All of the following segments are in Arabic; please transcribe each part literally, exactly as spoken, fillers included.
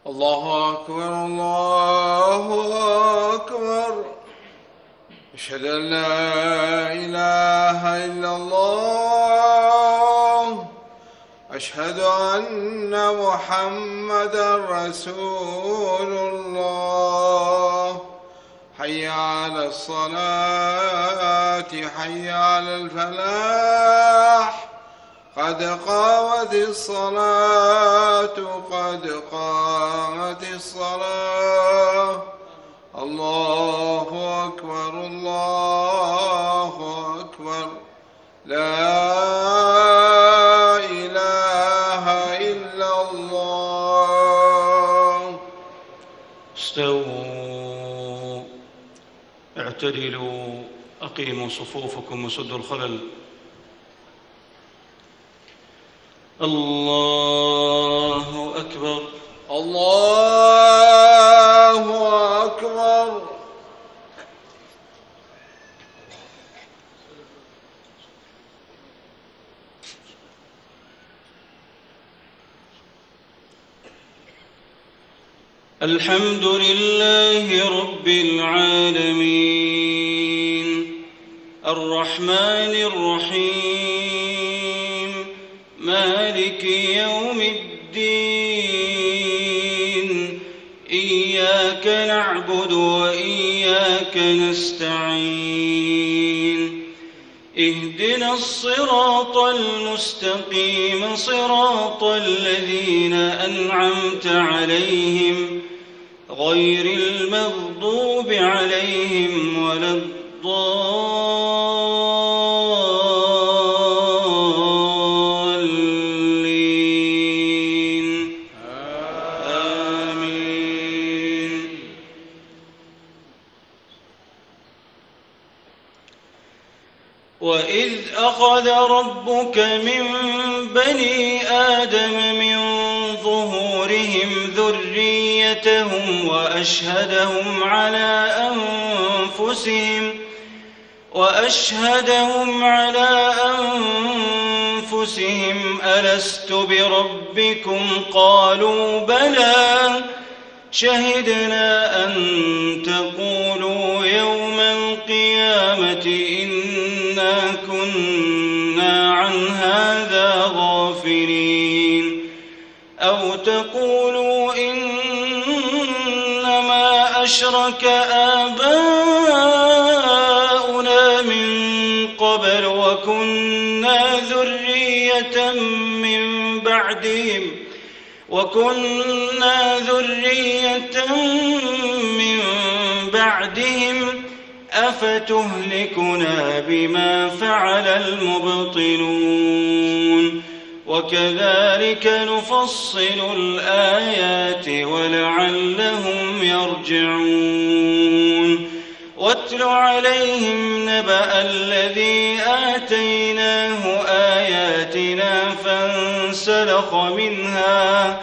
الله أكبر الله أكبر. أشهد أن لا إله إلا الله. أشهد أن محمدا رسول الله. حي على الصلاة حي على الفلاح. قد قامت الصلاة قد قامت الصلاة. الله أكبر الله أكبر. لا إله إلا الله. استووا اعتدلوا أقيموا صفوفكم وسدوا الخلل. الله أكبر الله أكبر. الحمد لله رب العالمين الرحمن الرحيم مالك يوم الدين. إياك نعبد وإياك نستعين. اهدنا الصراط المستقيم صراط الذين أنعمت عليهم غير المغضوب عليهم ولا الضالين. آمين. وإذ أخذ ربك من بني آدم من ظهورهم ذريتهم وأشهدهم على أنفسهم وأشهدهم على أنفسهم ألست بربكم قالوا بلى شهدنا أن تقولوا يوم القيامة إنا كنا عن هذا غافلين أو تقولوا إنما أشرك آباؤنا من قبل وكنا ذرية من بعدهم وكنا ذرية من بعدهم أفتهلكنا بما فعل المبطلون وكذلك نفصل الآيات ولعلهم يرجعون. واتل عليهم نبأ الذي آتيناه آياتنا فانسلخ منها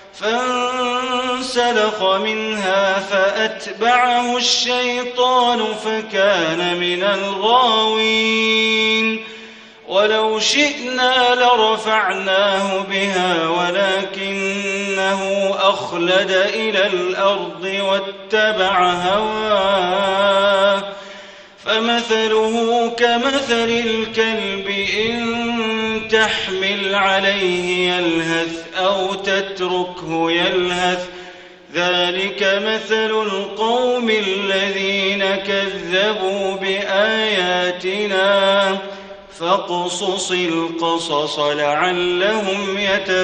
فانسلخ منها فأتبعه الشيطان فكان من الغاوين. ولو شئنا لرفعناه بها ولكنه أخلد إلى الأرض واتبع هواه فمثله كمثل الكلب إن تحمل عليه يلهث أو تتركه يلهث ذلك مثل القوم الذين كذبوا بآياتنا فاقصص القصص لعلهم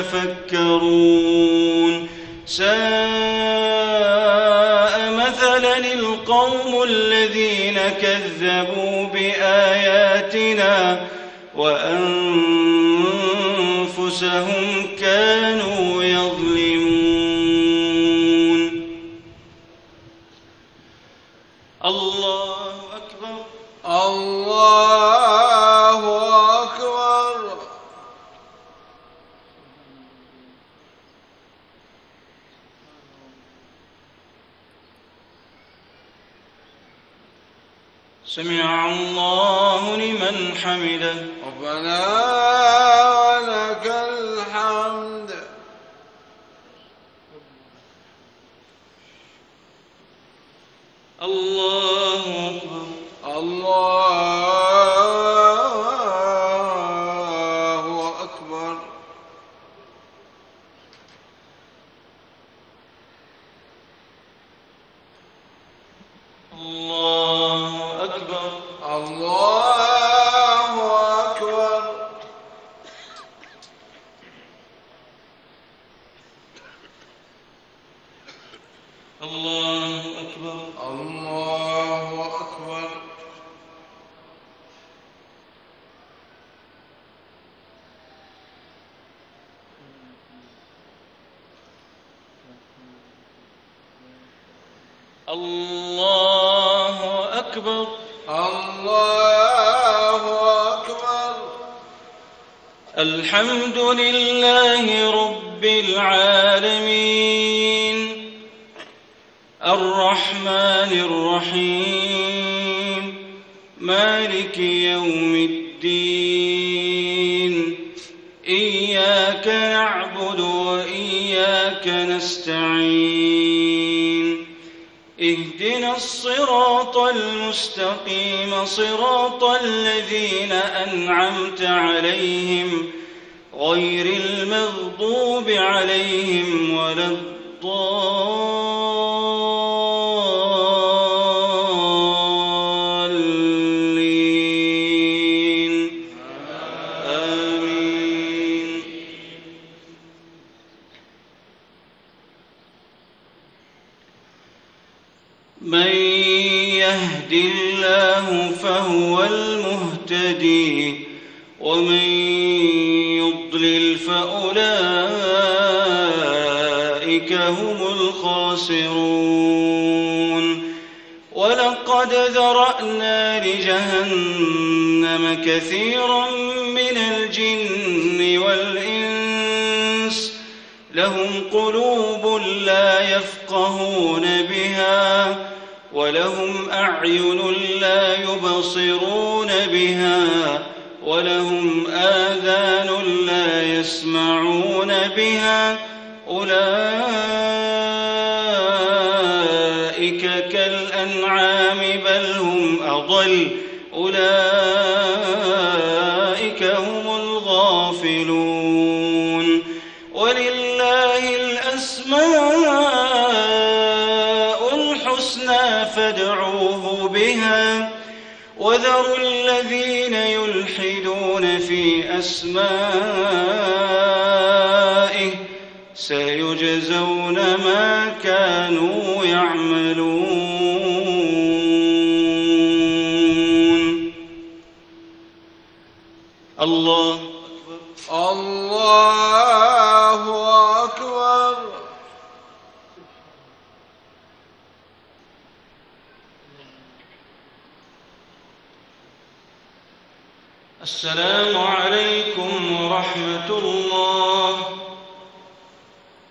يتفكرون. ساء مثلا القوم الذين كذبوا بآياتنا وأنفسهم كانوا يظلمون. الله أكبر الله أكبر. سمع الله لمن حمده. ربنا ولك الحمد. الله أكبر. الله أكبر. الله أكبر. الله أكبر. الله أكبر. الله أكبر. الله أكبر. الله أكبر. الحمد لله رب العالمين الرحمن الرحيم مالك يوم الدين إياك نعبد وإياك نستعين اهدنا الصراط المستقيم صراط الذين أنعمت عليهم غير المغضوب عليهم ولا الضالين آمين. من يهد الله فهو المهتدي ومن يضلل فأولئك هم الخاسرون. ولقد ذرأنا لجهنم كثيرا من الجن والإنس لهم قلوب لا يفقهون بها ولهم أعين لا يبصرون بها ولهم آذان لا يسمعون بها أولئك كالأنعام بل هم أضل أولئك هم الغافلون. ولله الأسماء الحسنى فادعوه بها وذروا الذين يلحدون في أسمائه سيجزون ما كانوا يعملون. الله أكبر. الله أكبر. السلام عليكم ورحمة الله.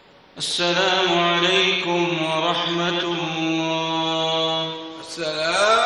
السلام عليكم ورحمة الله. السلام